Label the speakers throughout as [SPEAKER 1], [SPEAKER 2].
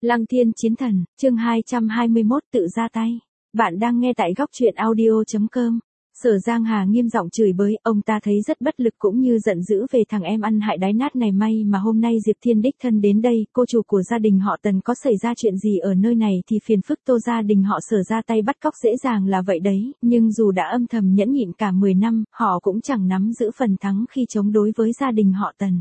[SPEAKER 1] Lăng Thiên Chiến Thần, chương 221 tự ra tay. Bạn đang nghe tại góc truyện audio.com. Sở Giang Hà nghiêm giọng chửi bới, ông ta thấy rất bất lực cũng như giận dữ về thằng em ăn hại đái nát này. May mà hôm nay Diệp Thiên đích thân đến đây, cô chủ của gia đình họ Tần có xảy ra chuyện gì ở nơi này thì phiền phức Tô gia đình họ Sở ra tay bắt cóc dễ dàng là vậy đấy, nhưng dù đã âm thầm nhẫn nhịn cả 10 năm, họ cũng chẳng nắm giữ phần thắng khi chống đối với gia đình họ Tần.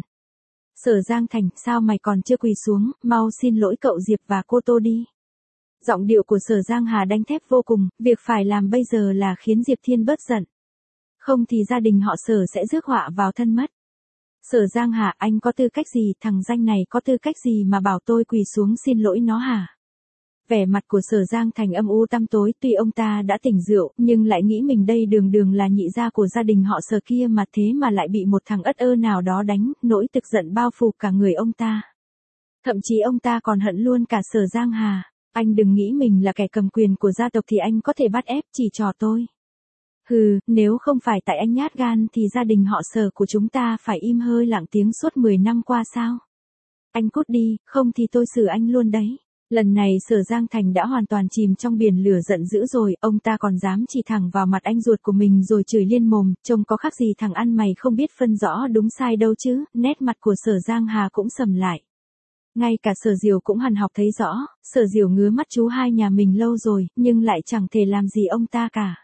[SPEAKER 1] Sở Giang Thành, sao mày còn chưa quỳ xuống, mau xin lỗi cậu Diệp và cô Tô đi. Giọng điệu của Sở Giang Hà đanh thép vô cùng, việc phải làm bây giờ là khiến Diệp Thiên bớt giận. Không thì gia đình họ Sở sẽ rước họa vào thân mất. Sở Giang Hà, anh có tư cách gì, thằng danh này có tư cách gì mà bảo tôi quỳ xuống xin lỗi nó hả? Vẻ mặt của Sở Giang Thành âm u tăm tối, tuy ông ta đã tỉnh rượu, nhưng lại nghĩ mình đây đường đường là nhị gia của gia đình họ Sở kia mà thế mà lại bị một thằng ất ơ nào đó đánh, nỗi tức giận bao phủ cả người ông ta. Thậm chí ông ta còn hận luôn cả Sở Giang Hà. Anh đừng nghĩ mình là kẻ cầm quyền của gia tộc thì anh có thể bắt ép chỉ trò tôi. Hừ, nếu không phải tại anh nhát gan thì gia đình họ Sở của chúng ta phải im hơi lặng tiếng suốt 10 năm qua sao? Anh cút đi, không thì tôi xử anh luôn đấy. Lần này Sở Giang Thành đã hoàn toàn chìm trong biển lửa giận dữ rồi, ông ta còn dám chỉ thẳng vào mặt anh ruột của mình rồi chửi liên mồm, trông có khác gì thằng ăn mày không biết phân rõ đúng sai đâu chứ. Nét mặt của Sở Giang Hà cũng sầm lại. Ngay cả Sở Diều cũng hằn học thấy rõ, Sở Diều ngứa mắt chú hai nhà mình lâu rồi, nhưng lại chẳng thể làm gì ông ta cả.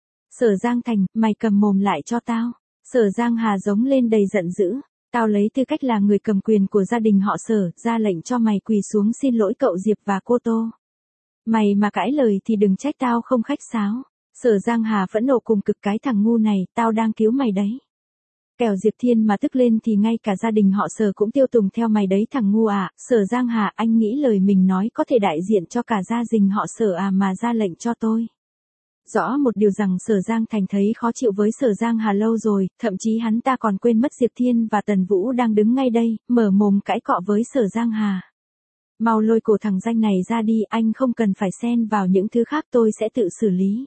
[SPEAKER 1] Sở Giang Thành, mày cầm mồm lại cho tao. Sở Giang Hà giống lên đầy giận dữ. Tao lấy tư cách là người cầm quyền của gia đình họ Sở, ra lệnh cho mày quỳ xuống xin lỗi cậu Diệp và cô Tô. Mày mà cãi lời thì đừng trách tao không khách sáo. Sở Giang Hà phẫn nộ cùng cực, cái thằng ngu này, tao đang cứu mày đấy. Kẻo Diệp Thiên mà tức lên thì ngay cả gia đình họ Sở cũng tiêu tùng theo mày đấy thằng ngu à. Sở Giang Hà, anh nghĩ lời mình nói có thể đại diện cho cả gia đình họ Sở à mà ra lệnh cho tôi. Rõ một điều rằng Sở Giang Thành thấy khó chịu với Sở Giang Hà lâu rồi, thậm chí hắn ta còn quên mất Diệp Thiên và Tần Vũ đang đứng ngay đây, mở mồm cãi cọ với Sở Giang Hà. Mau lôi cổ thằng danh này ra đi, anh không cần phải xen vào những thứ khác, tôi sẽ tự xử lý.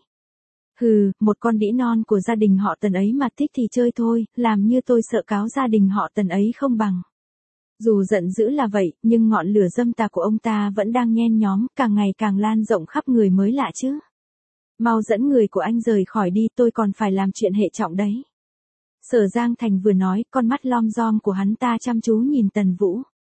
[SPEAKER 1] Hừ, một con đĩ non của gia đình họ Tần ấy mà thích thì chơi thôi, làm như tôi sợ cáo gia đình họ Tần ấy không bằng. Dù giận dữ là vậy, nhưng ngọn lửa dâm tà của ông ta vẫn đang nhen nhóm, càng ngày càng lan rộng khắp người mới lạ chứ. Mau dẫn người của anh rời khỏi đi, tôi còn phải làm chuyện hệ trọng đấy. Sở Giang Thành vừa nói, con mắt lom rom của hắn ta chăm chú nhìn Tần Vũ.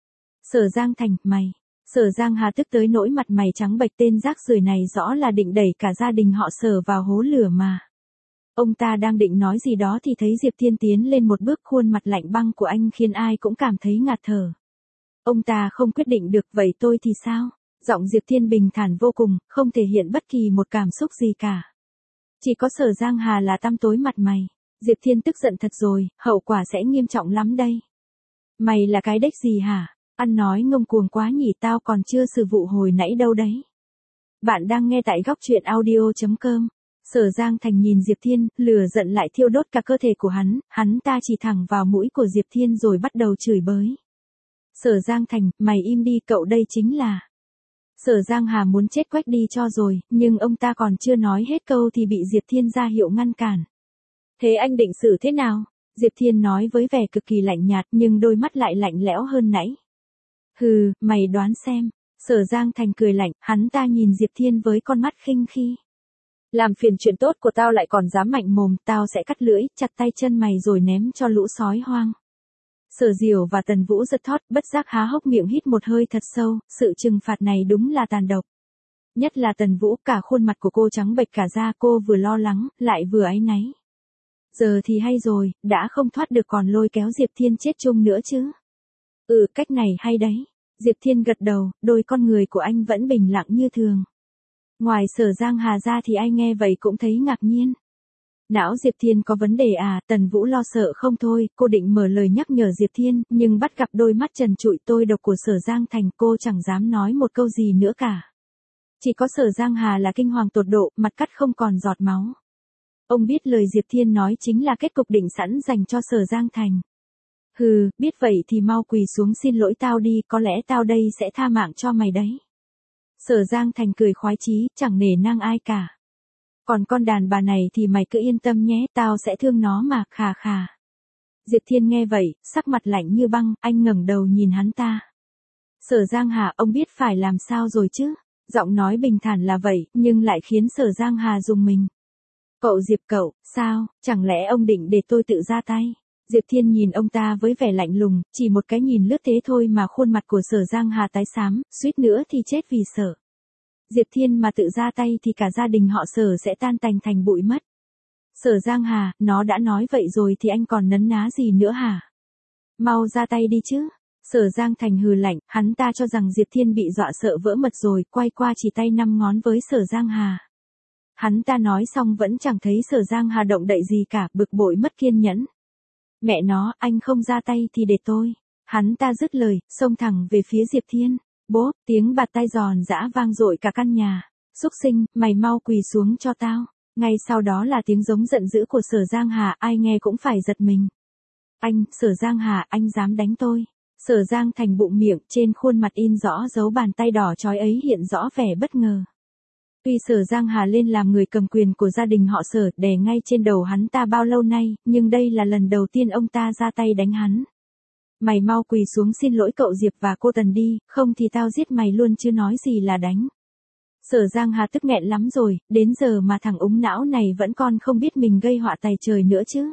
[SPEAKER 1] Sở Giang Thành, mày. Sở Giang Hà tức tới nỗi mặt mày trắng bệch, tên rác rưởi này rõ là định đẩy cả gia đình họ Sở vào hố lửa mà. Ông ta đang định nói gì đó thì thấy Diệp Thiên tiến lên một bước, khuôn mặt lạnh băng của anh khiến ai cũng cảm thấy ngạt thở. Ông ta không quyết định được, vậy tôi thì sao? Giọng Diệp Thiên bình thản vô cùng, không thể hiện bất kỳ một cảm xúc gì cả. Chỉ có Sở Giang Hà là tăm tối mặt mày. Diệp Thiên tức giận thật rồi, hậu quả sẽ nghiêm trọng lắm đây. Mày là cái đếch gì hả? Ăn nói ngông cuồng quá nhỉ, tao còn chưa xử vụ hồi nãy đâu đấy. Bạn đang nghe tại góc truyện audio.com. Sở Giang Thành nhìn Diệp Thiên, lửa giận lại thiêu đốt cả cơ thể của hắn ta chỉ thẳng vào mũi của Diệp Thiên rồi bắt đầu chửi bới. Sở Giang Thành, mày im đi, cậu đây chính là... Sở Giang Hà muốn chết quách đi cho rồi, nhưng ông ta còn chưa nói hết câu thì bị Diệp Thiên ra hiệu ngăn cản. Thế anh định xử thế nào? Diệp Thiên nói với vẻ cực kỳ lạnh nhạt nhưng đôi mắt lại lạnh lẽo hơn nãy. Hừ, mày đoán xem. Sở Giang Thành cười lạnh, hắn ta nhìn Diệp Thiên với con mắt khinh khi. Làm phiền chuyện tốt của tao lại còn dám mạnh mồm, tao sẽ cắt lưỡi, chặt tay chân mày rồi ném cho lũ sói hoang. Sở Diều và Tần Vũ giật thót, bất giác há hốc miệng hít một hơi thật sâu, sự trừng phạt này đúng là tàn độc. Nhất là Tần Vũ, cả khuôn mặt của cô trắng bệch cả da, cô vừa lo lắng, lại vừa áy náy. Giờ thì hay rồi, đã không thoát được còn lôi kéo Diệp Thiên chết chung nữa chứ. Cách này hay đấy. Diệp Thiên gật đầu, đôi con người của anh vẫn bình lặng như thường. Ngoài Sở Giang Hà ra thì ai nghe vậy cũng thấy ngạc nhiên. Não Diệp Thiên có vấn đề à? Tần Vũ lo sợ không thôi, cô định mở lời nhắc nhở Diệp Thiên, nhưng bắt gặp đôi mắt trần trụi tôi độc của Sở Giang Thành, cô chẳng dám nói một câu gì nữa cả. Chỉ có Sở Giang Hà là kinh hoàng tột độ, mặt cắt không còn giọt máu. Ông biết lời Diệp Thiên nói chính là kết cục định sẵn dành cho Sở Giang Thành. Hừ, biết vậy thì mau quỳ xuống xin lỗi tao đi, có lẽ tao đây sẽ tha mạng cho mày đấy. Sở Giang Thành cười khoái chí, chẳng nể nang ai cả. Còn con đàn bà này thì mày cứ yên tâm nhé, tao sẽ thương nó mà, khà khà. Diệp Thiên nghe vậy, sắc mặt lạnh như băng, anh ngẩng đầu nhìn hắn ta. Sở Giang Hà, ông biết phải làm sao rồi chứ? Giọng nói bình thản là vậy, nhưng lại khiến Sở Giang Hà rùng mình. Cậu Diệp cậu, sao, chẳng lẽ ông định để tôi tự ra tay? Diệp Thiên nhìn ông ta với vẻ lạnh lùng, chỉ một cái nhìn lướt thế thôi mà khuôn mặt của Sở Giang Hà tái xám, suýt nữa thì chết vì sợ. Diệp Thiên mà tự ra tay thì cả gia đình họ Sở sẽ tan tành thành bụi mất. Sở Giang Hà, nó đã nói vậy rồi thì anh còn nấn ná gì nữa hả? Mau ra tay đi chứ. Sở Giang Thành hừ lạnh, hắn ta cho rằng Diệp Thiên bị dọa sợ vỡ mật rồi, quay qua chỉ tay 5 ngón với Sở Giang Hà. Hắn ta nói xong vẫn chẳng thấy Sở Giang Hà động đậy gì cả, bực bội mất kiên nhẫn. Mẹ nó, anh không ra tay thì để tôi. Hắn ta dứt lời, xông thẳng về phía Diệp Thiên. Bố, tiếng bạt tai giòn giã vang dội cả căn nhà. Súc sinh, mày mau quỳ xuống cho tao. Ngay sau đó là tiếng giống giận dữ của Sở Giang Hà, ai nghe cũng phải giật mình. Anh, Sở Giang Hà, anh dám đánh tôi. Sở Giang Thành bụng miệng, trên khuôn mặt in rõ dấu bàn tay đỏ chói ấy hiện rõ vẻ bất ngờ. Tuy Sở Giang Hà lên làm người cầm quyền của gia đình họ Sở đè ngay trên đầu hắn ta bao lâu nay, nhưng đây là lần đầu tiên ông ta ra tay đánh hắn. Mày mau quỳ xuống xin lỗi cậu Diệp và cô Tần đi, không thì tao giết mày luôn chứ nói gì là đánh. Sở Giang Hà tức nghẹn lắm rồi, đến giờ mà thằng úng não này vẫn còn không biết mình gây họa tày trời nữa chứ.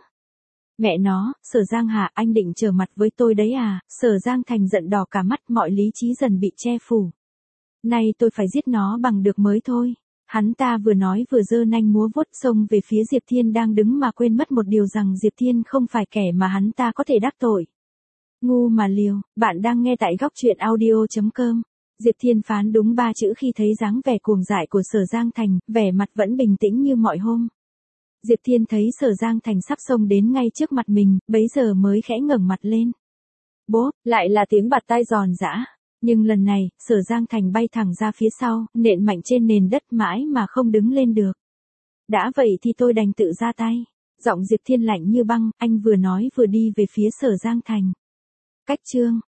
[SPEAKER 1] Mẹ nó, Sở Giang Hà, anh định trở mặt với tôi đấy à? Sở Giang Thành giận đỏ cả mắt, mọi lý trí dần bị che phủ. Nay tôi phải giết nó bằng được mới thôi. Hắn ta vừa nói vừa giơ nanh múa vuốt xông về phía Diệp Thiên đang đứng mà quên mất một điều rằng Diệp Thiên không phải kẻ mà hắn ta có thể đắc tội. Ngu mà liều, bạn đang nghe tại góc truyện audio.com. Diệp Thiên phán đúng 3 chữ khi thấy dáng vẻ cuồng dại của Sở Giang Thành, vẻ mặt vẫn bình tĩnh như mọi hôm. Diệp Thiên thấy Sở Giang Thành sắp xông đến ngay trước mặt mình, bấy giờ mới khẽ ngẩng mặt lên. Bố, lại là tiếng bạt tai giòn giã. Nhưng lần này, Sở Giang Thành bay thẳng ra phía sau, nện mạnh trên nền đất mãi mà không đứng lên được. Đã vậy thì tôi đành tự ra tay. Giọng Diệp Thiên lạnh như băng, anh vừa nói vừa đi về phía Sở Giang Thành. Cách chương